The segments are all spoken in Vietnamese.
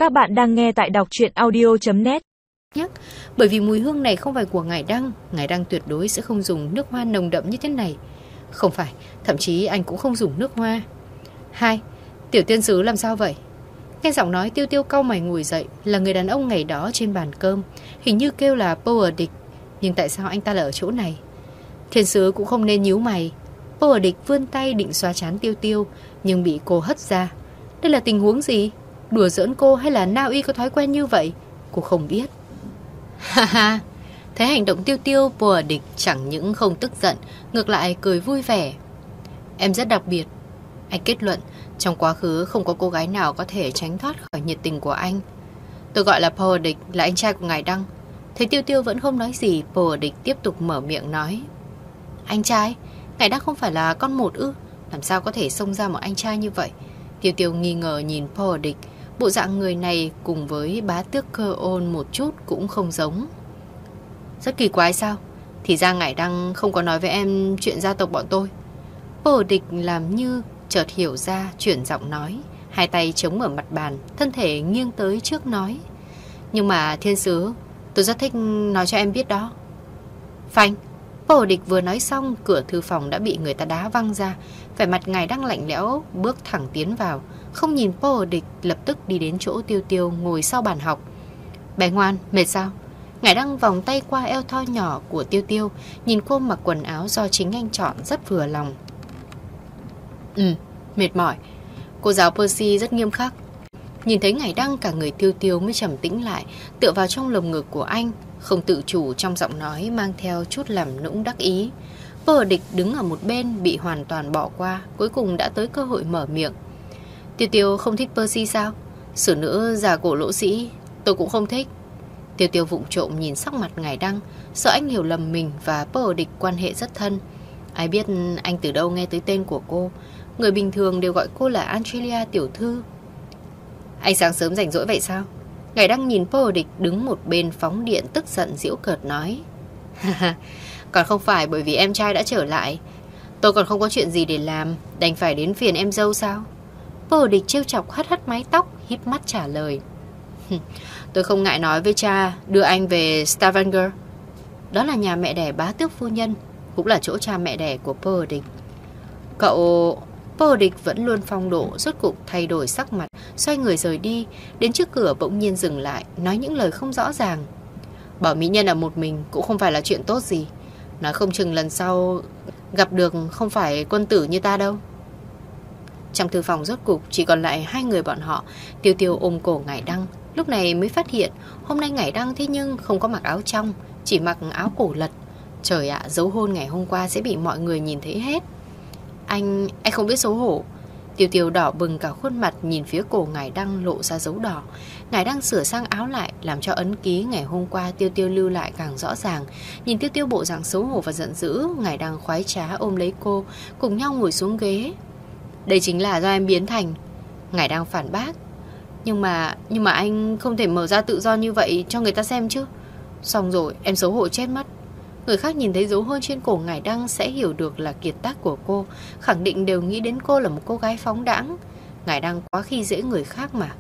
Các bạn đang nghe tại đọc truyện audio.net. Bởi vì mùi hương này không phải của Ngải Đăng tuyệt đối sẽ không dùng nước hoa nồng đậm như thế này. Không phải, thậm chí anh cũng không dùng nước hoa. 2. Tiểu tiên sứ làm sao vậy? Nghe giọng nói Tiêu Tiêu cau mày ngồi dậy. Là người đàn ông ngày đó trên bàn cơm, hình như kêu là Power Địch. Nhưng tại sao anh ta lại ở chỗ này? Thiên sứ cũng không nên nhíu mày. Power Địch vươn tay định xoa trán Tiêu Tiêu, nhưng bị cô hất ra. Đây là tình huống gì? Đùa giỡn cô hay là Na Uy có thói quen như vậy? Cô không biết. Ha ha. Thấy hành động Tiêu Tiêu, Power Địch chẳng những không tức giận, ngược lại cười vui vẻ. Em rất đặc biệt. Anh kết luận, trong quá khứ không có cô gái nào có thể tránh thoát khỏi nhiệt tình của anh. Tôi gọi là Power Địch, là anh trai của Ngải Đăng. Thấy Tiêu Tiêu vẫn không nói gì, Power Địch tiếp tục mở miệng nói. Anh trai? Ngải Đăng không phải là con một ư? Làm sao có thể xông ra một anh trai như vậy? Tiêu Tiêu nghi ngờ nhìn Power Địch. Bộ dạng người này cùng với bá tước Cơ Ôn một chút cũng không giống. Rất kỳ quái sao? Thì ra Ngải Đăng không có nói với em chuyện gia tộc bọn tôi. Power Địch làm như chợt hiểu ra, chuyển giọng nói, hai tay chống ở mặt bàn, thân thể nghiêng tới trước nói. Nhưng mà thiên sứ, tôi rất thích nói cho em biết đó. Phanh. Power Địch vừa nói xong, cửa thư phòng đã bị người ta đá văng ra. Vẻ mặt Ngải Đăng lạnh lẽo, bước thẳng tiến vào, không nhìn Power Địch, lập tức đi đến chỗ Tiêu Tiêu ngồi sau bàn học. Bé ngoan, mệt sao? Ngải Đăng vòng tay qua eo thon nhỏ của Tiêu Tiêu, nhìn cô mặc quần áo do chính anh chọn rất vừa lòng. Mệt mỏi. Cô giáo Percy rất nghiêm khắc. Nhìn thấy Ngải Đăng, cả người Tiêu Tiêu mới trầm tĩnh lại, tựa vào trong lồng ngực của anh, không tự chủ trong giọng nói mang theo chút làm nũng đắc ý. Power Địch đứng ở một bên bị hoàn toàn bỏ qua, cuối cùng đã tới cơ hội mở miệng. Tiêu Tiêu không thích Percy sao? Sử nữ già cổ lỗ sĩ, tôi cũng không thích. Tiêu Tiêu vụng trộm nhìn sắc mặt Ngải Đăng, sợ anh hiểu lầm mình và Power Địch quan hệ rất thân. Ai biết anh từ đâu nghe tới tên của cô. Người bình thường đều gọi cô là Angelia tiểu thư. Anh sáng sớm rảnh rỗi vậy sao? Ngải Đăng nhìn Power Địch đứng một bên phóng điện, tức giận giễu cợt nói. Còn không phải bởi vì em trai đã trở lại. Tôi còn không có chuyện gì để làm, đành phải đến phiền em dâu sao? Power Địch trêu chọc hất hất mái tóc, híp mắt trả lời. Tôi không ngại nói với cha đưa anh về Stavanger. Đó là nhà mẹ đẻ bá tước phu nhân, cũng là chỗ cha mẹ đẻ của Power Địch. Cậu... Power Địch vẫn luôn phong độ, rốt cục thay đổi sắc mặt, xoay người rời đi. Đến trước cửa bỗng nhiên dừng lại, nói những lời không rõ ràng. Bảo mỹ nhân ở một mình cũng không phải là chuyện tốt gì. Nói không chừng lần sau gặp được không phải quân tử như ta đâu. Trong thư phòng rốt cục chỉ còn lại hai người bọn họ. Tiêu Tiêu ôm cổ Ngải Đăng, lúc này mới phát hiện hôm nay Ngải Đăng thế nhưng không có mặc áo trong, chỉ mặc áo cổ lật. Trời ạ, dấu hôn ngày hôm qua sẽ bị mọi người nhìn thấy hết. Anh không biết xấu hổ. Tiêu Tiêu đỏ bừng cả khuôn mặt, nhìn phía cổ Ngải Đăng lộ ra dấu đỏ. Ngải Đăng sửa sang áo lại, làm cho ấn ký ngày hôm qua Tiêu Tiêu lưu lại càng rõ ràng. Nhìn Tiêu Tiêu bộ dạng xấu hổ và giận dữ, Ngải Đăng khoái trá ôm lấy cô, cùng nhau ngồi xuống ghế. Đây chính là do em biến thành. Ngải Đăng phản bác. Nhưng mà anh không thể mở ra tự do như vậy cho người ta xem chứ. Xong rồi, em xấu hổ chết mất. Người khác nhìn thấy dấu hôn trên cổ Ngải Đăng sẽ hiểu được là kiệt tác của cô, khẳng định đều nghĩ đến cô là một cô gái phóng đãng. Ngải Đăng quá khi dễ người khác mà.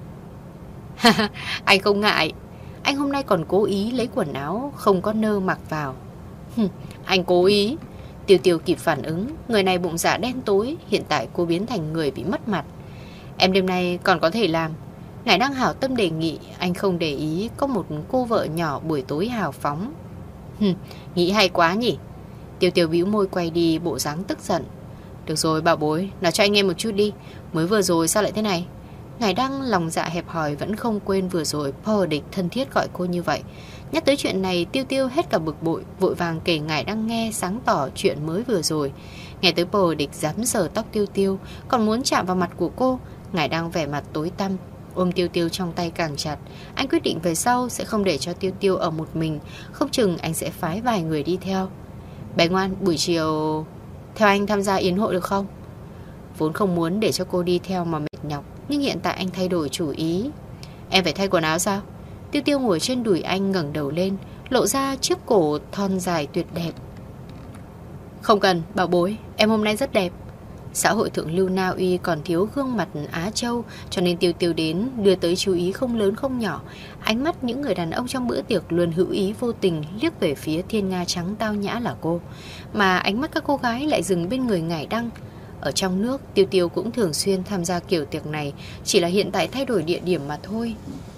Anh không ngại. Anh hôm nay còn cố ý lấy quần áo không có nơ mặc vào. Anh cố ý. Tiêu Tiêu kịp phản ứng. Người này bụng dạ đen tối, hiện tại cô biến thành người bị mất mặt. Em đêm nay còn có thể làm. Ngải Đăng hảo tâm đề nghị. Anh không để ý có một cô vợ nhỏ buổi tối hào phóng. Nghĩ hay quá nhỉ. Tiêu Tiêu bĩu môi quay đi, bộ dáng tức giận. Được rồi bảo bối, nói cho anh nghe một chút đi. Mới vừa rồi sao lại thế này? Ngải Đăng lòng dạ hẹp hòi vẫn không quên vừa rồi Power Địch thân thiết gọi cô như vậy. Nhắc tới chuyện này Tiêu Tiêu hết cả bực bội, vội vàng kể Ngải Đăng nghe sáng tỏ chuyện mới vừa rồi. Nghe tới Power Địch dám sờ tóc Tiêu Tiêu, còn muốn chạm vào mặt của cô. Ngải Đăng vẻ mặt tối tăm, ôm Tiêu Tiêu trong tay càng chặt. Anh quyết định về sau sẽ không để cho Tiêu Tiêu ở một mình, không chừng anh sẽ phái vài người đi theo. Bé ngoan, buổi chiều theo anh tham gia yến hội được không? Vốn không muốn để cho cô đi theo mà mệt nhọc, nhưng hiện tại anh thay đổi chủ ý. Em phải thay quần áo sao? Tiêu Tiêu ngồi trên đùi anh ngẩng đầu lên, lộ ra chiếc cổ thon dài tuyệt đẹp. Không cần, bảo bối, em hôm nay rất đẹp. Xã hội thượng lưu Na Uy còn thiếu gương mặt Á Châu, cho nên Tiêu Tiêu đến đưa tới chú ý không lớn không nhỏ. Ánh mắt những người đàn ông trong bữa tiệc luôn hữu ý vô tình liếc về phía thiên nga trắng tao nhã là cô, mà ánh mắt các cô gái lại dừng bên người Ngải Đăng. Ở trong nước, Tiêu Tiêu cũng thường xuyên tham gia kiểu tiệc này, chỉ là hiện tại thay đổi địa điểm mà thôi.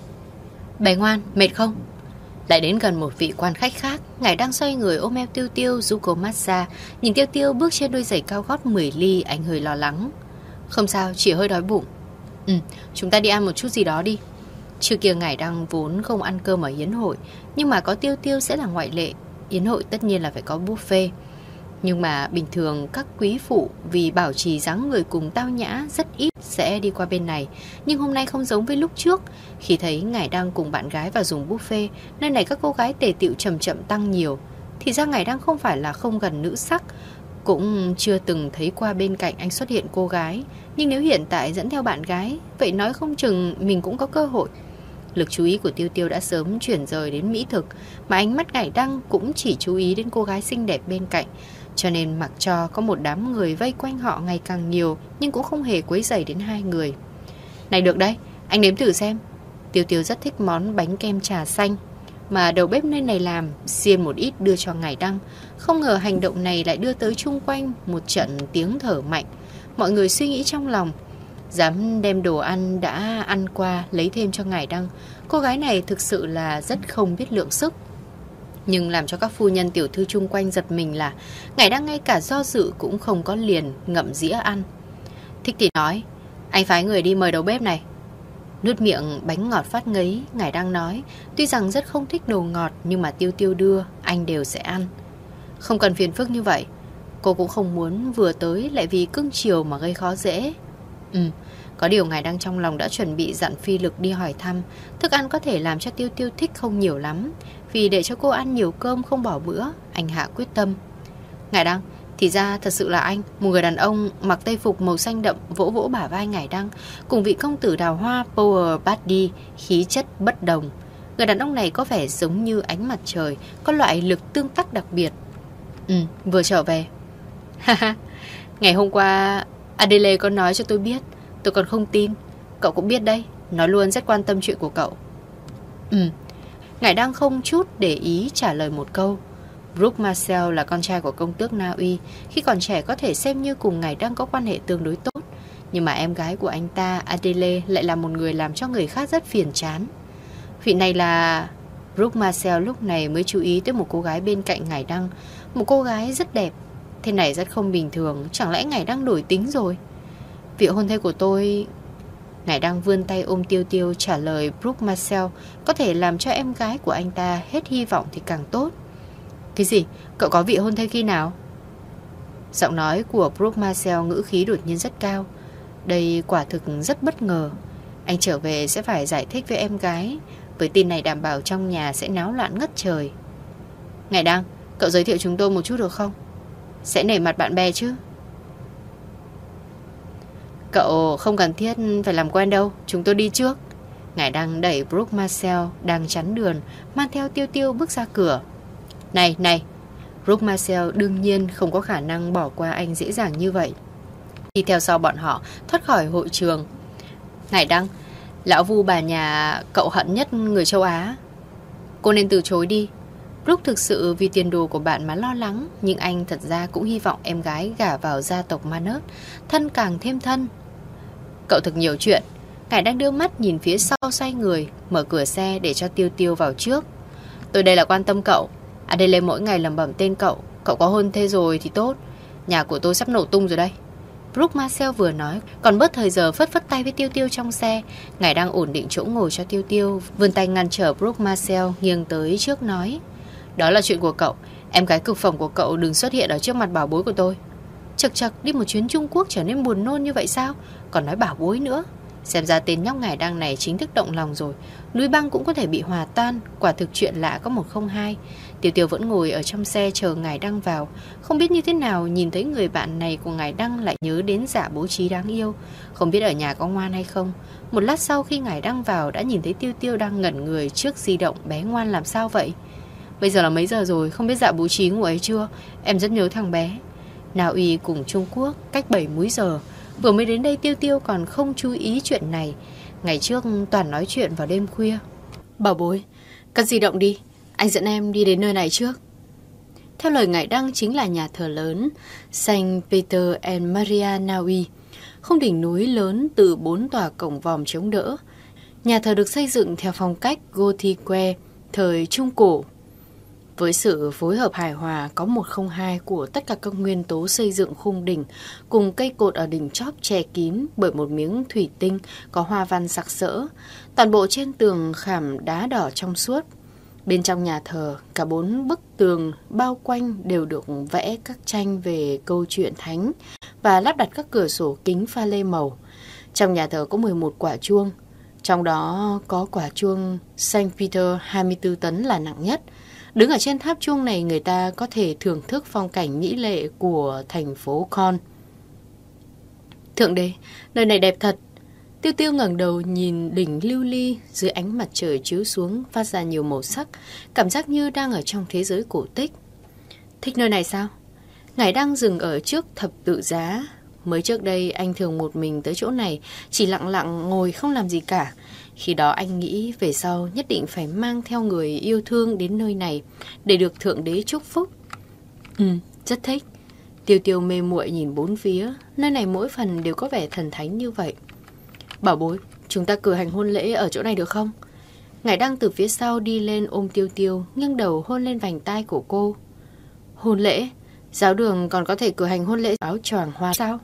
Bé ngoan, mệt không? Lại đến gần một vị quan khách khác, Ngải Đăng xoay người ôm eo Tiêu Tiêu giúp cô massage. Nhìn Tiêu Tiêu bước trên đôi giày cao gót 10 ly, anh hơi lo lắng. Không sao, chỉ hơi đói bụng. Chúng ta đi ăn một chút gì đó đi. Trước kia Ngải Đăng vốn không ăn cơm ở yến hội, nhưng mà có Tiêu Tiêu sẽ là ngoại lệ. Yến hội tất nhiên là phải có buffet. Nhưng mà bình thường các quý phụ vì bảo trì dáng người cùng tao nhã rất ít sẽ đi qua bên này. Nhưng hôm nay không giống với lúc trước. Khi thấy Ngải Đăng cùng bạn gái vào dùng buffet, nơi này các cô gái tề tựu chậm chậm tăng nhiều. Thì ra Ngải Đăng không phải là không gần nữ sắc, cũng chưa từng thấy qua bên cạnh anh xuất hiện cô gái. Nhưng nếu hiện tại dẫn theo bạn gái, vậy nói không chừng mình cũng có cơ hội. Lực chú ý của Tiêu Tiêu đã sớm chuyển rời đến mỹ thực, mà ánh mắt Ngải Đăng cũng chỉ chú ý đến cô gái xinh đẹp bên cạnh. Cho nên mặc cho có một đám người vây quanh họ ngày càng nhiều, nhưng cũng không hề quấy rầy đến hai người. Này được đấy, anh nếm thử xem. Tiêu Tiêu rất thích món bánh kem trà xanh mà đầu bếp nơi này làm, xiên một ít đưa cho Ngải Đăng. Không ngờ hành động này lại đưa tới chung quanh một trận tiếng thở mạnh. Mọi người suy nghĩ trong lòng, dám đem đồ ăn đã ăn qua lấy thêm cho Ngải Đăng. Cô gái này thực sự là rất không biết lượng sức. Nhưng làm cho các phu nhân tiểu thư chung quanh giật mình là Ngải Đăng ngay cả do dự cũng không có, liền ngậm dĩa ăn. Thích thì nói, anh phái người đi mời đầu bếp này. Nuốt miệng bánh ngọt phát ngấy, Ngải Đăng nói, tuy rằng rất không thích đồ ngọt, nhưng mà Tiêu Tiêu đưa, anh đều sẽ ăn. Không cần phiền phức như vậy. Cô cũng không muốn vừa tới lại vì cưng chiều mà gây khó dễ. Có điều Ngải Đăng trong lòng đã chuẩn bị dặn Phi Lực đi hỏi thăm. Thức ăn có thể làm cho Tiêu Tiêu thích không nhiều lắm, vì để cho cô ăn nhiều cơm không bỏ bữa, anh hạ quyết tâm. Ngải Đăng, thì ra thật sự là anh. Một người đàn ông mặc tây phục màu xanh đậm vỗ vỗ bả vai Ngải Đăng, cùng vị công tử đào hoa Power Buddy, khí chất bất đồng. Người đàn ông này có vẻ giống như ánh mặt trời, có loại lực tương tác đặc biệt. Vừa trở về. Ngày hôm qua Adele có nói cho tôi biết, tôi còn không tin. Cậu cũng biết đấy, nó luôn rất quan tâm chuyện của cậu. Ngải Đăng không chút để ý trả lời một câu. Brooke Marcel là con trai của công tước Na Uy, khi còn trẻ có thể xem như cùng Ngải Đăng có quan hệ tương đối tốt. Nhưng mà em gái của anh ta, Adele, lại là một người làm cho người khác rất phiền chán. Vị này là... Brooke Marcel lúc này mới chú ý tới một cô gái bên cạnh Ngải Đăng. Một cô gái rất đẹp. Thế này rất không bình thường. Chẳng lẽ Ngải Đăng đổi tính rồi? Vị hôn thê của tôi... Ngải Đăng vươn tay ôm Tiêu Tiêu trả lời Brooke Marcel. Có thể làm cho em gái của anh ta hết hy vọng thì càng tốt. Cái gì? Cậu có vị hôn thê khi nào? Giọng nói của Brooke Marcel ngữ khí đột nhiên rất cao. Đây quả thực rất bất ngờ. Anh trở về sẽ phải giải thích với em gái. Với tin này đảm bảo trong nhà sẽ náo loạn ngất trời. Ngải Đăng, cậu giới thiệu chúng tôi một chút được không? Sẽ nể mặt bạn bè chứ. Cậu không cần thiết phải làm quen đâu, chúng tôi đi trước. Ngải Đăng đẩy Brooke Marcel đang chắn đường, mang theo Tiêu Tiêu bước ra cửa. Này, Brooke Marcel đương nhiên không có khả năng bỏ qua anh dễ dàng như vậy. Đi theo sau bọn họ thoát khỏi hội trường. Ngải Đăng, lão vu bà nhà cậu hận nhất người châu Á. Cô nên từ chối đi. Brooke thực sự vì tiền đồ của bạn mà lo lắng, nhưng anh thật ra cũng hy vọng em gái gả vào gia tộc Manus, thân càng thêm thân. Cậu thực nhiều chuyện. Ngải đang đưa mắt nhìn phía sau, xoay người mở cửa xe để cho Tiêu Tiêu vào trước. Tôi đây là quan tâm cậu. Adele mỗi ngày lẩm bẩm tên cậu. Cậu có hôn thê rồi thì tốt. Nhà của tôi sắp nổ tung rồi đây. Brooke Marcel vừa nói còn bớt thời giờ phất phất tay với Tiêu Tiêu trong xe. Ngải đang ổn định chỗ ngồi cho Tiêu Tiêu, vươn tay ngăn trở Brooke Marcel, nghiêng tới trước nói: Đó là chuyện của cậu. Em gái cực phẩm của cậu đừng xuất hiện ở trước mặt bảo bối của tôi. Chật đi một chuyến Trung Quốc trở nên buồn nôn như vậy sao? Còn nói bảo bối nữa. Xem ra tên nhóc Ngải Đăng này chính thức động lòng rồi. Núi băng cũng có thể bị hòa tan. Quả thực chuyện lạ có một không hai. Tiêu Tiêu vẫn ngồi ở trong xe chờ Ngải Đăng vào. Không biết như thế nào nhìn thấy người bạn này của Ngải Đăng lại nhớ đến Dạ Bố Trí đáng yêu. Không biết ở nhà có ngoan hay không. Một lát sau khi Ngải Đăng vào đã nhìn thấy Tiêu Tiêu đang ngẩn người trước di động. Bé ngoan làm sao vậy? Bây giờ là mấy giờ rồi? Không biết Dạ Bố Trí ngủ ấy chưa? Em rất nhớ thằng bé. Na Uy cùng Trung Quốc cách 7 múi giờ. Vừa mới đến đây Tiêu Tiêu còn không chú ý chuyện này. Ngày trước toàn nói chuyện vào đêm khuya. Bảo bối, cất di động đi, anh dẫn em đi đến nơi này trước. Theo lời Ngải Đăng chính là nhà thờ lớn Saint Peter and Maria Na Uy, khung đỉnh núi lớn từ 4 tòa cổng vòm chống đỡ. Nhà thờ được xây dựng theo phong cách Gothique thời Trung Cổ. Với sự phối hợp hài hòa có 102 của tất cả các nguyên tố xây dựng khung đỉnh, cùng cây cột ở đỉnh chóp che kín bởi một miếng thủy tinh có hoa văn sặc sỡ, toàn bộ trên tường khảm đá đỏ trong suốt. Bên trong nhà thờ, cả 4 bức tường bao quanh đều được vẽ các tranh về câu chuyện thánh và lắp đặt các cửa sổ kính pha lê màu. Trong nhà thờ có 11 quả chuông, trong đó có quả chuông Saint Peter 24 tấn là nặng nhất. Đứng ở trên tháp chuông này, người ta có thể thưởng thức phong cảnh mỹ lệ của thành phố Con. Thượng đế, nơi này đẹp thật. Tiêu Tiêu ngẩng đầu nhìn đỉnh lưu ly dưới ánh mặt trời chiếu xuống phát ra nhiều màu sắc, cảm giác như đang ở trong thế giới cổ tích. Thích nơi này sao? Ngải Đăng dừng ở trước thập tự giá. Mới trước đây anh thường một mình tới chỗ này, chỉ lặng lặng ngồi không làm gì cả. Khi đó anh nghĩ về sau nhất định phải mang theo người yêu thương đến nơi này để được Thượng Đế chúc phúc. Rất thích. Tiêu Tiêu mê muội nhìn bốn phía, nơi này mỗi phần đều có vẻ thần thánh như vậy. Bảo bối, chúng ta cử hành hôn lễ ở chỗ này được không? Ngải Đăng từ phía sau đi lên ôm Tiêu Tiêu, nghiêng đầu hôn lên vành tai của cô. Hôn lễ? Giáo đường còn có thể cử hành hôn lễ áo choàng hoa sao?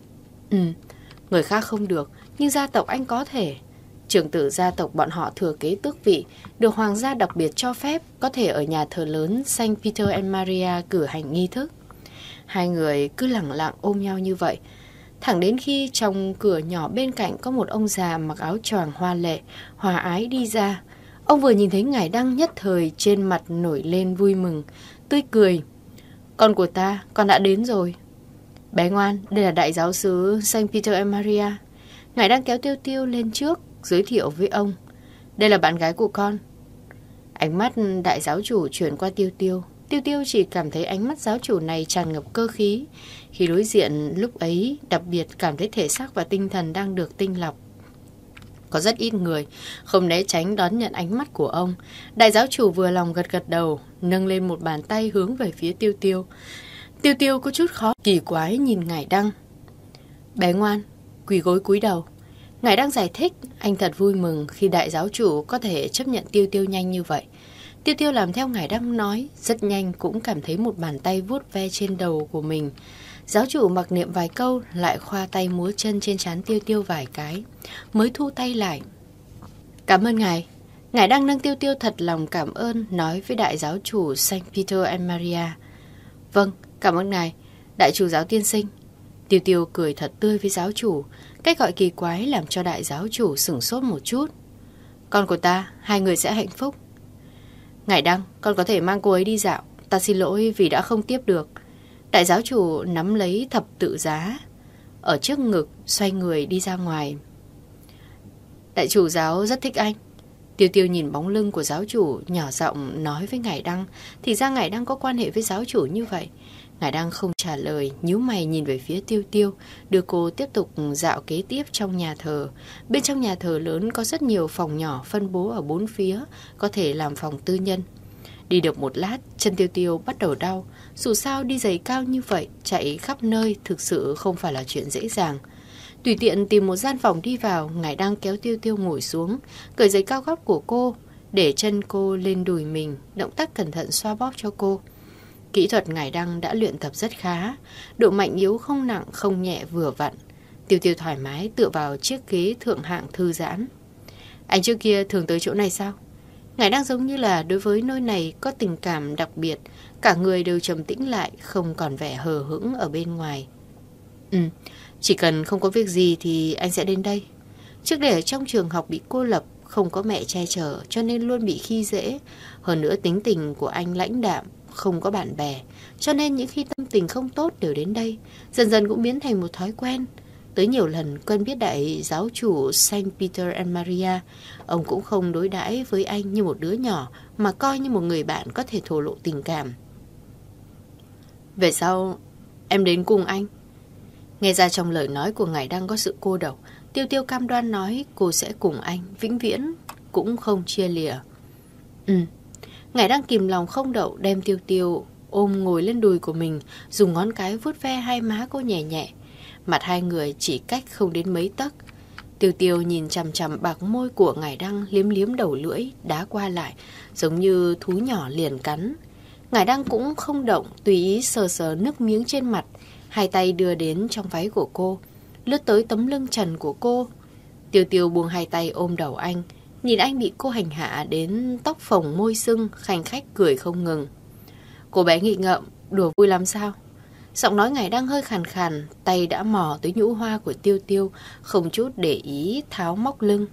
Người khác không được, nhưng gia tộc anh có thể. Trưởng tử gia tộc bọn họ thừa kế tước vị, được hoàng gia đặc biệt cho phép có thể ở nhà thờ lớn Saint Peter and Maria cử hành nghi thức. Hai người cứ lẳng lặng ôm nhau như vậy, thẳng đến khi trong cửa nhỏ bên cạnh có một ông già mặc áo choàng hoa lệ, hòa ái đi ra. Ông vừa nhìn thấy Ngải Đăng nhất thời trên mặt nổi lên vui mừng, tươi cười. Con của ta, con đã đến rồi. Bé ngoan, đây là đại giáo sứ Saint Peter and Maria. Ngải Đăng kéo Tiêu Tiêu lên trước, giới thiệu với ông. Đây là bạn gái của con. Ánh mắt đại giáo chủ chuyển qua Tiêu Tiêu. Tiêu Tiêu chỉ cảm thấy ánh mắt giáo chủ này tràn ngập cơ khí. Khi đối diện lúc ấy, đặc biệt cảm thấy thể xác và tinh thần đang được tinh lọc. Có rất ít người không né tránh đón nhận ánh mắt của ông. Đại giáo chủ vừa lòng gật gật đầu, nâng lên một bàn tay hướng về phía Tiêu Tiêu. Tiêu Tiêu có chút khó kỳ quái nhìn Ngải Đăng. Bé ngoan, quỳ gối cúi đầu. Ngải Đăng giải thích, anh thật vui mừng khi đại giáo chủ có thể chấp nhận Tiêu Tiêu nhanh như vậy. Tiêu Tiêu làm theo Ngải Đăng nói, rất nhanh cũng cảm thấy một bàn tay vuốt ve trên đầu của mình. Giáo chủ mặc niệm vài câu, lại khoa tay múa chân trên trán Tiêu Tiêu vài cái, mới thu tay lại. Cảm ơn ngài. Ngài đang nâng Tiêu Tiêu thật lòng cảm ơn, nói với đại giáo chủ Saint Peter and Maria. Vâng, cảm ơn ngài, đại chủ giáo tiên sinh. Tiêu Tiêu cười thật tươi với giáo chủ, cách gọi kỳ quái làm cho đại giáo chủ sửng sốt một chút. Con của ta, hai người sẽ hạnh phúc. Ngải Đăng, con có thể mang cô ấy đi dạo. Ta xin lỗi vì đã không tiếp được. Đại giáo chủ nắm lấy thập tự giá ở trước ngực, xoay người đi ra ngoài. Đại chủ giáo rất thích anh. Tiêu Tiêu nhìn bóng lưng của giáo chủ, nhỏ giọng nói với Ngải Đăng. Thì ra Ngải Đăng có quan hệ với giáo chủ như vậy. Ngải Đăng không trả lời, nhíu mày nhìn về phía Tiêu Tiêu, đưa cô tiếp tục dạo kế tiếp trong nhà thờ. Bên trong nhà thờ lớn có rất nhiều phòng nhỏ phân bố ở bốn phía, có thể làm phòng tư nhân. Đi được một lát, chân Tiêu Tiêu bắt đầu đau. Dù sao đi giày cao như vậy, chạy khắp nơi thực sự không phải là chuyện dễ dàng. Tùy tiện tìm một gian phòng đi vào, Ngải Đăng kéo Tiêu Tiêu ngồi xuống, cởi giày cao gót của cô, để chân cô lên đùi mình, động tác cẩn thận xoa bóp cho cô. Kỹ thuật Ngải Đăng đã luyện tập rất khá, độ mạnh yếu không nặng không nhẹ vừa vặn. Tiêu Tiêu thoải mái tựa vào chiếc ghế thượng hạng thư giãn. Anh trước kia thường tới chỗ này sao? Ngải Đăng giống như là đối với nơi này có tình cảm đặc biệt, cả người đều trầm tĩnh lại, không còn vẻ hờ hững ở bên ngoài. Chỉ cần không có việc gì thì anh sẽ đến đây. Trước đây ở trong trường học bị cô lập, không có mẹ che chở cho nên luôn bị khi dễ. Hơn nữa tính tình của anh lãnh đạm, không có bạn bè, cho nên những khi tâm tình không tốt đều đến đây. Dần dần cũng biến thành một thói quen. Tới nhiều lần quen biết đại giáo chủ Saint Peter and Maria, ông cũng không đối đãi với anh như một đứa nhỏ, mà coi như một người bạn có thể thổ lộ tình cảm. Về sau, Em đến cùng anh. Nghe ra trong lời nói của Ngải Đăng có sự cô độc, Tiêu Tiêu cam đoan nói cô sẽ cùng anh, vĩnh viễn, cũng không chia lìa. Ngải Đăng kìm lòng không đậu đem Tiêu Tiêu ôm ngồi lên đùi của mình, dùng ngón cái vuốt ve hai má cô nhẹ nhẹ. Mặt hai người chỉ cách không đến mấy tấc. Tiêu Tiêu nhìn chằm chằm bạc môi của Ngải Đăng, liếm liếm đầu lưỡi, đá qua lại, giống như thú nhỏ liền cắn. Ngải Đăng cũng không động, tùy ý sờ sờ nước miếng trên mặt, hai tay đưa đến trong váy của cô, lướt tới tấm lưng trần của cô. Tiêu Tiêu buông hai tay ôm đầu anh, nhìn anh bị cô hành hạ đến tóc phồng môi sưng, khanh khách cười không ngừng. Cô bé nghịch ngợm, đùa vui lắm sao? Giọng nói Ngải Đăng hơi khàn khàn, tay đã mò tới nhũ hoa của Tiêu Tiêu, không chút để ý tháo móc lưng.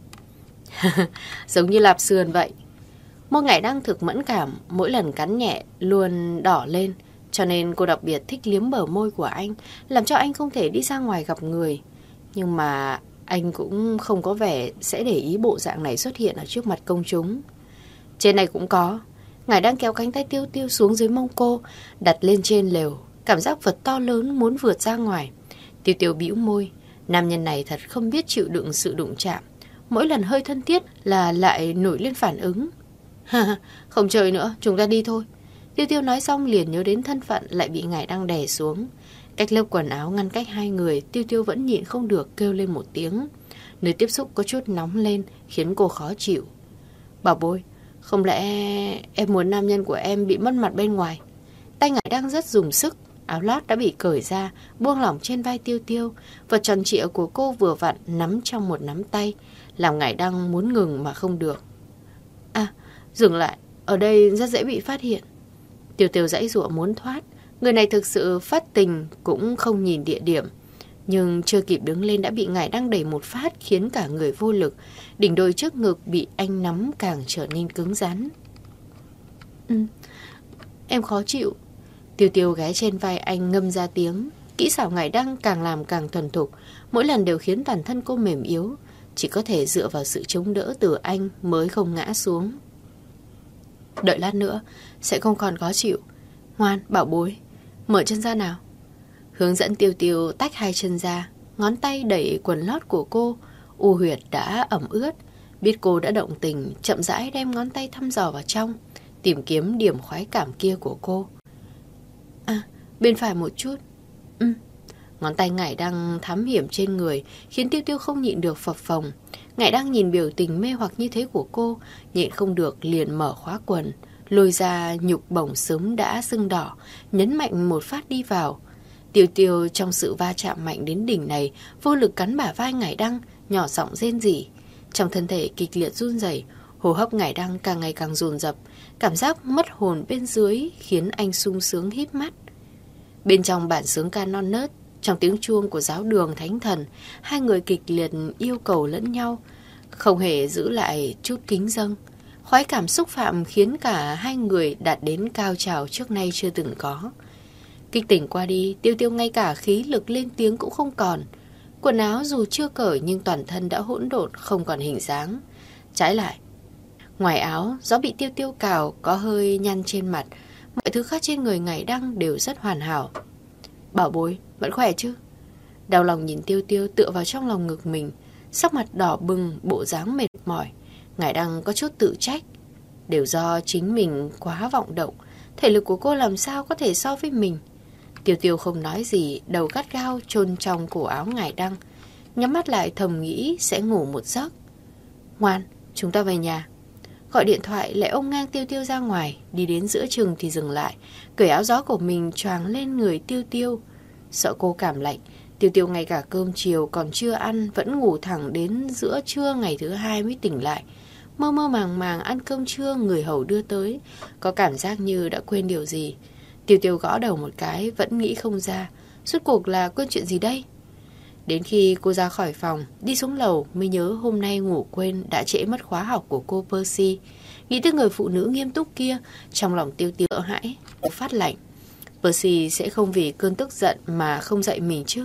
Giống như lạp sườn vậy. Môi Ngải Đăng thực mẫn cảm, mỗi lần cắn nhẹ luôn đỏ lên, cho nên cô đặc biệt thích liếm bờ môi của anh, làm cho anh không thể đi ra ngoài gặp người. Nhưng mà anh cũng không có vẻ sẽ để ý bộ dạng này xuất hiện ở trước mặt công chúng. Trên này cũng có. Ngải Đăng kéo cánh tay Tiêu Tiêu xuống dưới mông cô, đặt lên trên lều. Cảm giác vật to lớn muốn vượt ra ngoài. Tiêu Tiêu bĩu môi. Nam nhân này thật không biết chịu đựng sự đụng chạm. Mỗi lần hơi thân thiết là lại nổi lên phản ứng. Không chơi nữa, chúng ta đi thôi. Tiêu Tiêu nói xong liền nhớ đến thân phận lại bị Ngải Đăng đè xuống. Cách lớp quần áo ngăn cách hai người, Tiêu Tiêu vẫn nhịn không được kêu lên một tiếng. Nơi tiếp xúc có chút nóng lên khiến cô khó chịu. Bảo bối, không lẽ em muốn nam nhân của em bị mất mặt bên ngoài? Tay Ngải Đăng rất dùng sức. Áo lót đã bị cởi ra, buông lỏng trên vai Tiêu Tiêu. Vật tròn trịa của cô vừa vặn nắm trong một nắm tay, làm Ngải Đăng muốn ngừng mà không được. Dừng lại, ở đây rất dễ bị phát hiện. Tiêu Tiêu giãy giụa muốn thoát. Người này thực sự phát tình, cũng không nhìn địa điểm. Nhưng chưa kịp đứng lên đã bị Ngải Đăng đẩy một phát, khiến cả người vô lực. Đỉnh đồi trước ngực bị anh nắm càng trở nên cứng rắn. Em khó chịu. Tiêu Tiêu ghé trên vai anh ngâm ra tiếng. Kỹ xảo Ngải Đăng càng làm càng thuần thục, mỗi lần đều khiến toàn thân cô mềm yếu. Chỉ có thể dựa vào sự chống đỡ từ anh mới không ngã xuống. Đợi lát nữa sẽ không còn khó chịu. Ngoan, bảo bối, mở chân ra nào. Hướng dẫn Tiêu Tiêu tách hai chân ra, ngón tay đẩy quần lót của cô. U huyệt đã ẩm ướt. Biết cô đã động tình, chậm rãi đem ngón tay thăm dò vào trong, tìm kiếm điểm khoái cảm kia của cô. Bên phải một chút. Ngón tay Ngải Đăng thám hiểm trên người khiến Tiêu Tiêu không nhịn được phập phồng. Ngải Đăng nhìn biểu tình mê hoặc như thế của cô, nhịn không được liền mở khóa quần, lôi ra nhục bổng sớm đã sưng đỏ, nhấn mạnh một phát đi vào. Tiêu Tiêu trong sự va chạm mạnh đến đỉnh này, vô lực cắn bả vai Ngải Đăng, nhỏ giọng rên rỉ. Trong thân thể kịch liệt run rẩy, hô hấp Ngải Đăng càng ngày càng dồn dập, cảm giác mất hồn bên dưới khiến anh sung sướng híp mắt. Bên trong bản xướng ca non nớt, trong tiếng chuông của giáo đường thánh thần, hai người kịch liệt yêu cầu lẫn nhau, không hề giữ lại chút kính dâng. Khoái cảm xúc phạm khiến cả hai người đạt đến cao trào trước nay chưa từng có. Kịch tỉnh qua đi, Tiêu Tiêu ngay cả khí lực lên tiếng cũng không còn. Quần áo dù chưa cởi nhưng toàn thân đã hỗn độn, không còn hình dáng. Trái lại, ngoài áo, gió bị Tiêu Tiêu cào có hơi nhăn trên mặt. Mọi thứ khác trên người Ngải Đăng đều rất hoàn hảo. Bảo bối, vẫn khỏe chứ? Đau lòng nhìn Tiêu Tiêu tựa vào trong lòng ngực mình, sắc mặt đỏ bừng, bộ dáng mệt mỏi. Ngải Đăng có chút tự trách. Đều do chính mình quá vọng động, thể lực của cô làm sao có thể so với mình. Tiêu Tiêu không nói gì, đầu gắt gao chôn trong cổ áo Ngải Đăng, nhắm mắt lại thầm nghĩ sẽ ngủ một giấc. Ngoan, chúng ta về nhà. Gọi điện thoại lại ôm ngang Tiêu Tiêu ra ngoài. Đi đến giữa chừng thì dừng lại, cởi áo gió của mình choàng lên người Tiêu Tiêu. Sợ cô cảm lạnh, Tiêu Tiêu ngay cả cơm chiều còn chưa ăn, vẫn ngủ thẳng đến giữa trưa ngày thứ hai mới tỉnh lại. Mơ mơ màng màng ăn cơm trưa người hầu đưa tới, có cảm giác như đã quên điều gì. Tiêu Tiêu gõ đầu một cái, vẫn nghĩ không ra, rốt cuộc là quên chuyện gì đây. Đến khi cô ra khỏi phòng, đi xuống lầu mới nhớ hôm nay ngủ quên đã trễ mất khóa học của cô Percy. Nghĩ tới người phụ nữ nghiêm túc kia, trong lòng Tiêu Tiêu sợ hãi, phát lạnh. Percy sẽ không vì cơn tức giận mà không dạy mình chứ.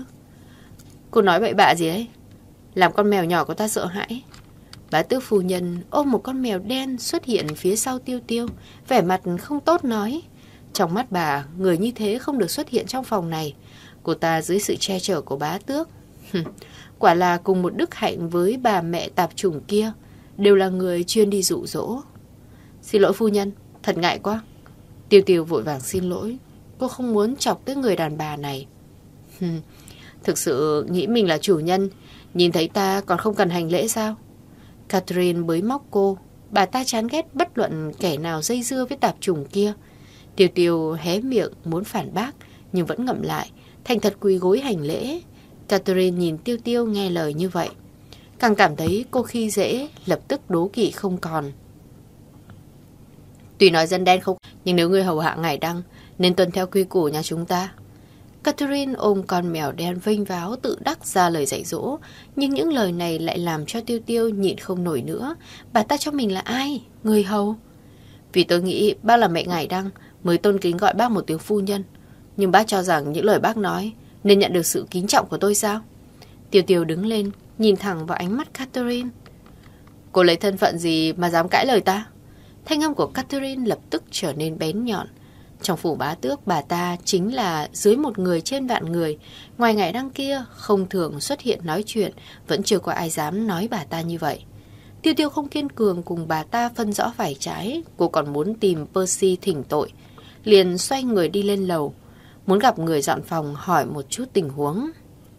Cô nói bậy bạ gì đấy? Làm con mèo nhỏ của ta sợ hãi. Bá tước phu nhân ôm một con mèo đen xuất hiện phía sau Tiêu Tiêu, vẻ mặt không tốt nói. Trong mắt bà, người như thế không được xuất hiện trong phòng này. cô ta dưới sự che chở của bá tước. Quả là cùng một đức hạnh với bà mẹ tạp chủng kia, đều là người chuyên đi dụ dỗ. Xin lỗi phu nhân, thật ngại quá. Tiêu Tiêu vội vàng xin lỗi. Cô không muốn chọc tới người đàn bà này. Thực sự nghĩ mình là chủ nhân, nhìn thấy ta còn không cần hành lễ sao? Catherine bới móc cô. Bà ta chán ghét bất luận kẻ nào dây dưa với tạp chủng kia. Tiêu Tiêu hé miệng muốn phản bác, nhưng vẫn ngậm lại, thành thật quỳ gối hành lễ. Catherine nhìn Tiêu Tiêu nghe lời như vậy, càng cảm thấy cô khi dễ, lập tức đố kỵ không còn. Tuy nói dân đen không, nhưng nếu ngươi hầu hạ ngài Đăng, nên tuân theo quy củ nhà chúng ta. Catherine ôm con mèo đen vênh váo tự đắc ra lời dạy dỗ, nhưng những lời này lại làm cho Tiêu Tiêu nhịn không nổi nữa. Bà ta cho mình là ai? Người hầu? Vì tôi nghĩ bác là mẹ ngài Đăng, mới tôn kính gọi bác một tiếng phu nhân. Nhưng bác cho rằng những lời bác nói nên nhận được sự kính trọng của tôi sao? Tiêu Tiêu đứng lên, nhìn thẳng vào ánh mắt Catherine. Cô lấy thân phận gì mà dám cãi lời ta? Thanh âm của Catherine lập tức trở nên bén nhọn. Trong phủ bá tước, bà ta chính là dưới một người trên vạn người. Ngoài ngài Đăng kia không thường xuất hiện nói chuyện, vẫn chưa có ai dám nói bà ta như vậy. Tiêu Tiêu không kiên cường cùng bà ta phân rõ phải trái. Cô còn muốn tìm Percy thỉnh tội, liền xoay người đi lên lầu, muốn gặp người dọn phòng hỏi một chút tình huống.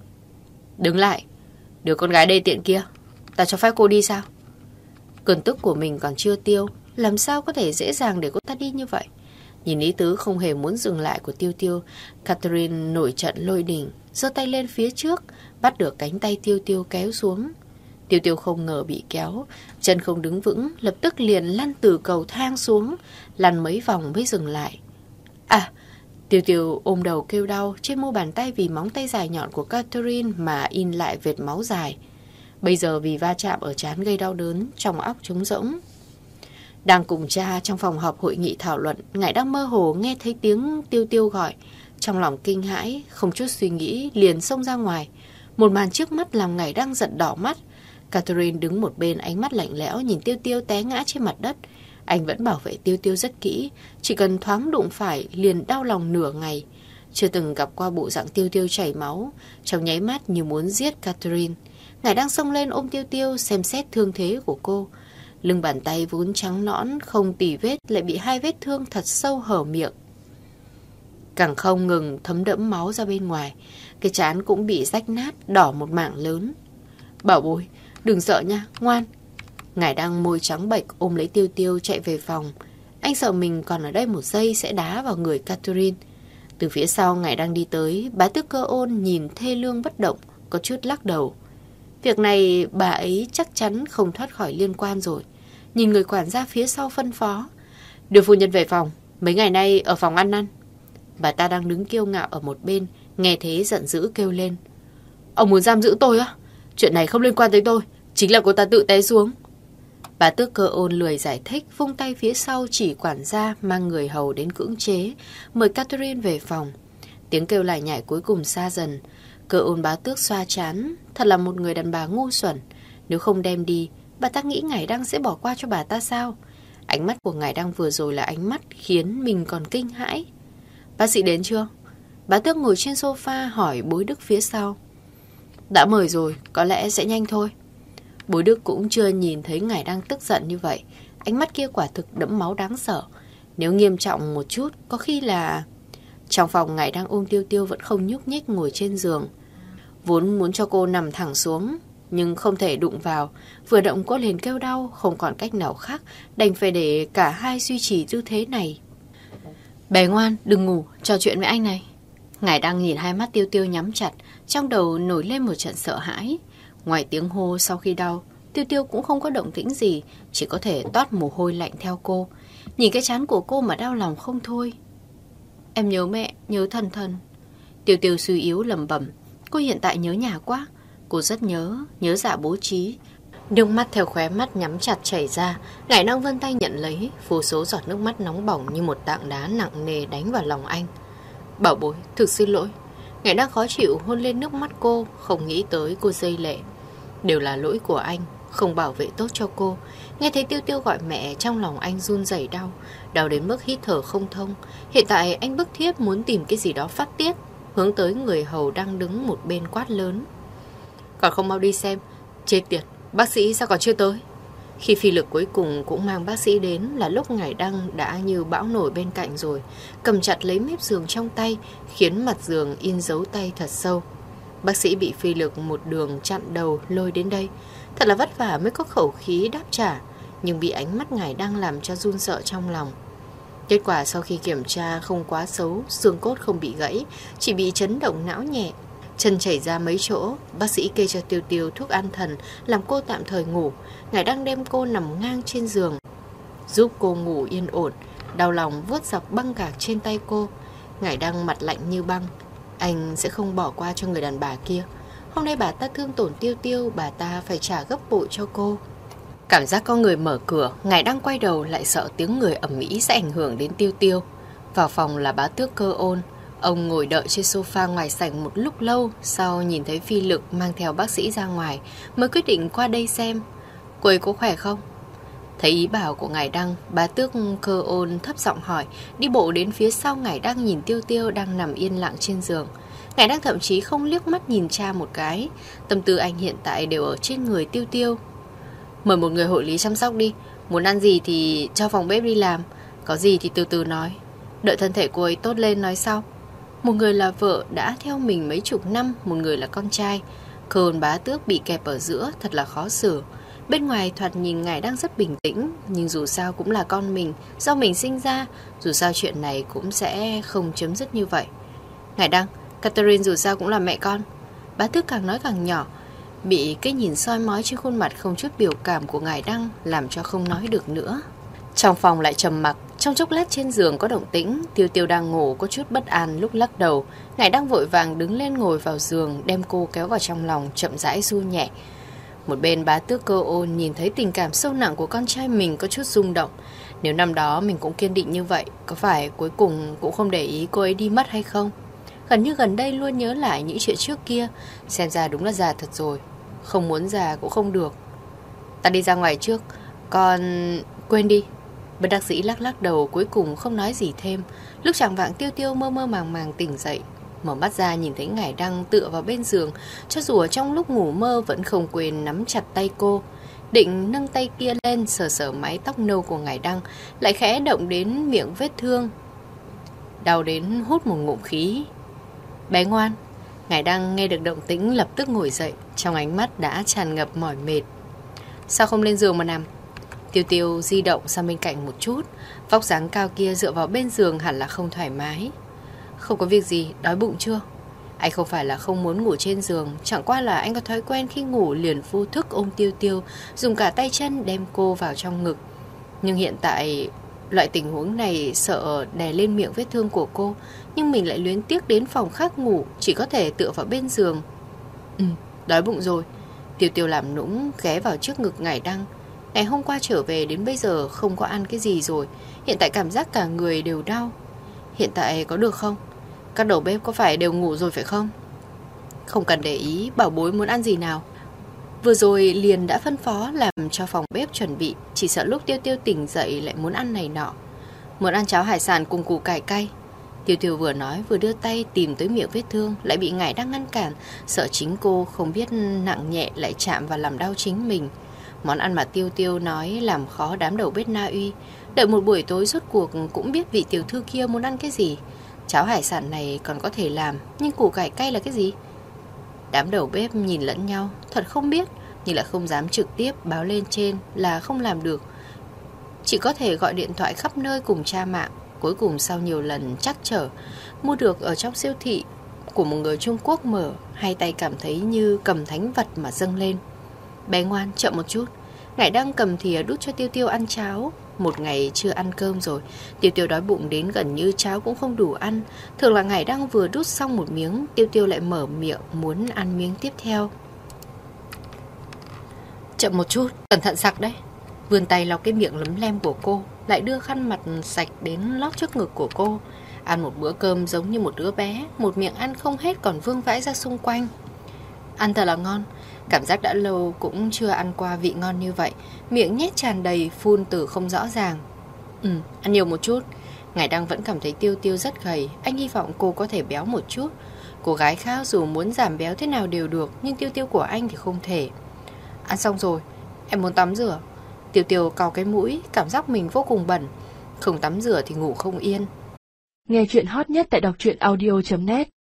Đứng lại, đứa con gái đê tiện kia, ta cho phép cô đi sao? Cơn tức của mình còn chưa tiêu, làm sao có thể dễ dàng để cô ta đi như vậy? Nhìn ý tứ không hề muốn dừng lại của Tiêu Tiêu, Catherine nổi trận lôi đình, giơ tay lên phía trước, bắt được cánh tay Tiêu Tiêu kéo xuống. Tiêu Tiêu không ngờ bị kéo, chân không đứng vững, lập tức liền lăn từ cầu thang xuống, lăn mấy vòng mới dừng lại. À! Tiêu Tiêu ôm đầu kêu đau, trên mu bàn tay vì móng tay dài nhọn của Catherine mà in lại vệt máu dài. Bây giờ vì va chạm ở trán gây đau đớn, trong óc trống rỗng. Đang cùng cha trong phòng họp hội nghị thảo luận, ngài đang mơ hồ nghe thấy tiếng Tiêu Tiêu gọi. Trong lòng kinh hãi, không chút suy nghĩ, liền xông ra ngoài. Một màn trước mắt làm ngài đang giận đỏ mắt. Catherine đứng một bên, ánh mắt lạnh lẽo nhìn Tiêu Tiêu té ngã trên mặt đất. Anh vẫn bảo vệ Tiêu Tiêu rất kỹ, chỉ cần thoáng đụng phải liền đau lòng nửa ngày. Chưa từng gặp qua bộ dạng Tiêu Tiêu chảy máu, trong nháy mắt như muốn giết Catherine. Ngài đang xông lên ôm Tiêu Tiêu xem xét thương thế của cô. Lưng bàn tay vốn trắng nõn, không tì vết, lại bị hai vết thương thật sâu hở miệng. Càng không ngừng thấm đẫm máu ra bên ngoài. Cái trán cũng bị rách nát, đỏ một mảng lớn. Bảo bối, đừng sợ nha, ngoan. Ngài đang môi trắng bệch ôm lấy Tiêu Tiêu chạy về phòng. Anh sợ mình còn ở đây một giây sẽ đá vào người Catherine. Từ phía sau ngài đang đi tới, bá tước Cơ Ôn nhìn thê lương bất động, có chút lắc đầu. Việc này bà ấy chắc chắn không thoát khỏi liên quan rồi. Nhìn người quản gia phía sau phân phó. Đưa phu nhân về phòng, mấy ngày nay ở phòng ăn năn. Bà ta đang đứng kiêu ngạo ở một bên, nghe thế giận dữ kêu lên. Ông muốn giam giữ tôi á? Chuyện này không liên quan tới tôi, chính là cô ta tự té xuống. Bà tước Cơ Ôn lười giải thích, vung tay phía sau chỉ quản gia mang người hầu đến cưỡng chế, mời Catherine về phòng. Tiếng kêu lải nhải cuối cùng xa dần. Cơ Ôn bá tước xoa trán, thật là một người đàn bà ngu xuẩn. Nếu không đem đi, bà ta nghĩ ngài Đăng sẽ bỏ qua cho bà ta sao? Ánh mắt của ngài Đăng vừa rồi là ánh mắt khiến mình còn kinh hãi. Bác sĩ đến chưa? Bá tước ngồi trên sofa hỏi Bối Đức phía sau. Đã mời rồi, có lẽ sẽ nhanh thôi. Bối Đức cũng chưa nhìn thấy ngài Đăng tức giận như vậy. Ánh mắt kia quả thực đẫm máu đáng sợ. Nếu nghiêm trọng một chút, có khi là... Trong phòng ngài Đăng ôm Tiêu Tiêu vẫn không nhúc nhích ngồi trên giường. Vốn muốn cho cô nằm thẳng xuống, nhưng không thể đụng vào. Vừa động cô liền kêu đau, không còn cách nào khác, đành phải để cả hai duy trì tư thế này. Bé ngoan, đừng ngủ, trò chuyện với anh này. Ngài Đăng nhìn hai mắt Tiêu Tiêu nhắm chặt, trong đầu nổi lên một trận sợ hãi. Ngoài tiếng hô sau khi đau, Tiêu Tiêu cũng không có động tĩnh gì, chỉ có thể toát mồ hôi lạnh theo cô. Nhìn cái trán của cô mà đau lòng không thôi. Em nhớ mẹ, nhớ thần thần. Tiêu Tiêu suy yếu lẩm bẩm. Cô hiện tại nhớ nhà quá. Cô rất nhớ dạ bố trí. Nước mắt theo khóe mắt nhắm chặt chảy ra. Ngải Năng vươn tay nhận lấy. Vô số giọt nước mắt nóng bỏng như một tảng đá nặng nề đánh vào lòng anh. Bảo bối, thực xin lỗi. Ngải Năng khó chịu hôn lên nước mắt cô. Không nghĩ tới cô rơi lệ. Đều là lỗi của anh, không bảo vệ tốt cho cô. Nghe thấy Tiêu Tiêu gọi mẹ, trong lòng anh run rẩy đau. Đau đến mức hít thở không thông. Hiện tại anh bức thiết muốn tìm cái gì đó phát tiết. hướng tới người hầu đang đứng một bên quát lớn. Còn không mau đi xem. Chết tiệt, bác sĩ sao còn chưa tới? Khi Phi Lực cuối cùng cũng mang bác sĩ đến là lúc Ngải Đăng đã như bão nổi bên cạnh rồi, cầm chặt lấy mép giường trong tay, khiến mặt giường in dấu tay thật sâu. Bác sĩ bị Phi Lực một đường chặn đầu lôi đến đây, thật là vất vả mới có khẩu khí đáp trả, nhưng bị ánh mắt Ngải Đăng làm cho run sợ trong lòng. Kết quả sau khi kiểm tra không quá xấu, xương cốt không bị gãy, chỉ bị chấn động não nhẹ, chân chảy ra mấy chỗ. Bác sĩ kê cho Tiêu Tiêu thuốc an thần, làm cô tạm thời ngủ. Ngải Đăng đem cô nằm ngang trên giường, giúp cô ngủ yên ổn, đau lòng vuốt dọc băng gạc trên tay cô. Ngải Đăng mặt lạnh như băng. Anh sẽ không bỏ qua cho người đàn bà kia. Hôm nay bà ta thương tổn Tiêu Tiêu, bà ta phải trả gấp bội cho cô. Cảm giác có người mở cửa, Ngải Đăng quay đầu lại sợ tiếng người ầm ĩ sẽ ảnh hưởng đến Tiêu Tiêu. Vào phòng là bá tước Cơ Ôn. Ông ngồi đợi trên sofa ngoài sảnh một lúc lâu, sau nhìn thấy Phi Lực mang theo bác sĩ ra ngoài, mới quyết định qua đây xem. Cô ấy có khỏe không? Thấy ý bảo của Ngải Đăng, bá tước Cơ Ôn thấp giọng hỏi, đi bộ đến phía sau Ngải Đăng nhìn Tiêu Tiêu đang nằm yên lặng trên giường. Ngải Đăng thậm chí không liếc mắt nhìn cha một cái, tâm tư anh hiện tại đều ở trên người Tiêu Tiêu. Mời một người hộ lý chăm sóc đi, muốn ăn gì thì cho phòng bếp đi làm, có gì thì từ từ nói, đợi thân thể cô ấy tốt lên nói sau. Một người là vợ đã theo mình mấy chục năm, một người là con trai. Cơ Ôn bá tước bị kẹp ở giữa, thật là khó xử. Bên ngoài thoạt nhìn Ngải Đăng rất bình tĩnh, nhưng dù sao cũng là con mình, do mình sinh ra, dù sao chuyện này cũng sẽ không chấm dứt như vậy. Ngải Đăng, Catherine dù sao cũng là mẹ con. Bá tước càng nói càng nhỏ, bị cái nhìn soi mói trên khuôn mặt không chút biểu cảm của Ngải Đăng làm cho không nói được nữa. Trong phòng lại trầm mặc. Trong chốc lát trên giường có động tĩnh, Tiêu Tiêu đang ngủ có chút bất an lúc lắc đầu. Ngải Đăng vội vàng đứng lên ngồi vào giường, đem cô kéo vào trong lòng, chậm rãi ru nhẹ. Một bên bá tước Cơ Ôn nhìn thấy tình cảm sâu nặng của con trai mình có chút rung động. Nếu năm đó mình cũng kiên định như vậy, có phải cuối cùng cũng không để ý cô ấy đi mất hay không? Gần như gần đây luôn nhớ lại những chuyện trước kia, xem ra đúng là già thật rồi. Không muốn già cũng không được. Ta đi ra ngoài trước, còn quên đi. Bất đắc dĩ lắc lắc đầu, cuối cùng không nói gì thêm. Lúc chạng vạng Tiêu Tiêu mơ mơ màng màng tỉnh dậy, mở mắt ra nhìn thấy Ngải Đăng tựa vào bên giường, cho dù ở trong lúc ngủ mơ vẫn không quên nắm chặt tay cô. Định nâng tay kia lên sờ sờ mái tóc nâu của Ngải Đăng, lại khẽ động đến miệng vết thương, đau đến hút một ngụm khí. Bé ngoan. Ngải Đăng nghe được động tĩnh lập tức ngồi dậy, trong ánh mắt đã tràn ngập mỏi mệt. Sao không lên giường mà nằm? Tiêu Tiêu di động sang bên cạnh một chút, vóc dáng cao kia dựa vào bên giường hẳn là không thoải mái. Không có việc gì, đói bụng chưa? Anh không phải là không muốn ngủ trên giường, chẳng qua là anh có thói quen khi ngủ liền vô thức ôm Tiêu Tiêu, dùng cả tay chân đem cô vào trong ngực. Nhưng hiện tại loại tình huống này sợ đè lên miệng vết thương của cô, nhưng mình lại luyến tiếc đến phòng khác ngủ, chỉ có thể tựa vào bên giường. Đói bụng rồi. Tiêu Tiêu làm nũng ghé vào trước ngực Ngải Đăng. Ngày hôm qua trở về đến bây giờ không có ăn cái gì rồi, hiện tại cảm giác cả người đều đau. Hiện tại có được không? Các đầu bếp có phải đều ngủ rồi phải không? Không cần để ý bảo bối muốn ăn gì nào. Vừa rồi liền đã phân phó làm cho phòng bếp chuẩn bị, chỉ sợ lúc Tiêu Tiêu tỉnh dậy lại muốn ăn này nọ. Muốn ăn cháo hải sản cùng củ cải cay. Tiêu Tiêu vừa nói vừa đưa tay tìm tới miệng vết thương, lại bị Ngải Đăng ngăn cản, sợ chính cô không biết nặng nhẹ lại chạm vào làm đau chính mình. Món ăn mà Tiêu Tiêu nói làm khó đám đầu bếp Na Uy. Đợi một buổi tối rốt cuộc cũng biết vị tiểu thư kia muốn ăn cái gì. Cháo hải sản này còn có thể làm, nhưng củ cải cay là cái gì? Đám đầu bếp nhìn lẫn nhau, thật không biết, nhưng lại không dám trực tiếp báo lên trên là không làm được. Chỉ có thể gọi điện thoại khắp nơi cùng tra mạng. Cuối cùng sau nhiều lần trắc trở, mua được ở trong siêu thị của một người Trung Quốc mở, hai tay cảm thấy như cầm thánh vật mà dâng lên. Bé ngoan, chậm một chút. Ngải Đăng cầm thìa đút cho Tiêu Tiêu ăn cháo. Một ngày chưa ăn cơm rồi, Tiêu Tiêu đói bụng đến gần như cháo cũng không đủ ăn. Thường là Ngải Đăng vừa đút xong một miếng, Tiêu Tiêu lại mở miệng muốn ăn miếng tiếp theo. Chậm một chút, cẩn thận sặc đấy. Vươn tay lau cái miệng lấm lem của cô, lại đưa khăn mặt sạch đến lót trước ngực của cô. Ăn một bữa cơm giống như một đứa bé, một miệng ăn không hết còn vương vãi ra xung quanh. Ăn thật là ngon. Cảm giác đã lâu cũng chưa ăn qua vị ngon như vậy. Miệng nhét tràn đầy, phun từ không rõ ràng. Ăn nhiều một chút. Ngải Đăng vẫn cảm thấy Tiêu Tiêu rất gầy. Anh hy vọng cô có thể béo một chút. Cô gái khác dù muốn giảm béo thế nào đều được, nhưng Tiêu Tiêu của anh thì không thể. Ăn xong rồi, em muốn tắm rửa. Tiêu Tiêu cau cái mũi, cảm giác mình vô cùng bẩn. Không tắm rửa thì ngủ không yên. Nghe chuyện hot nhất tại đọc truyện audio.net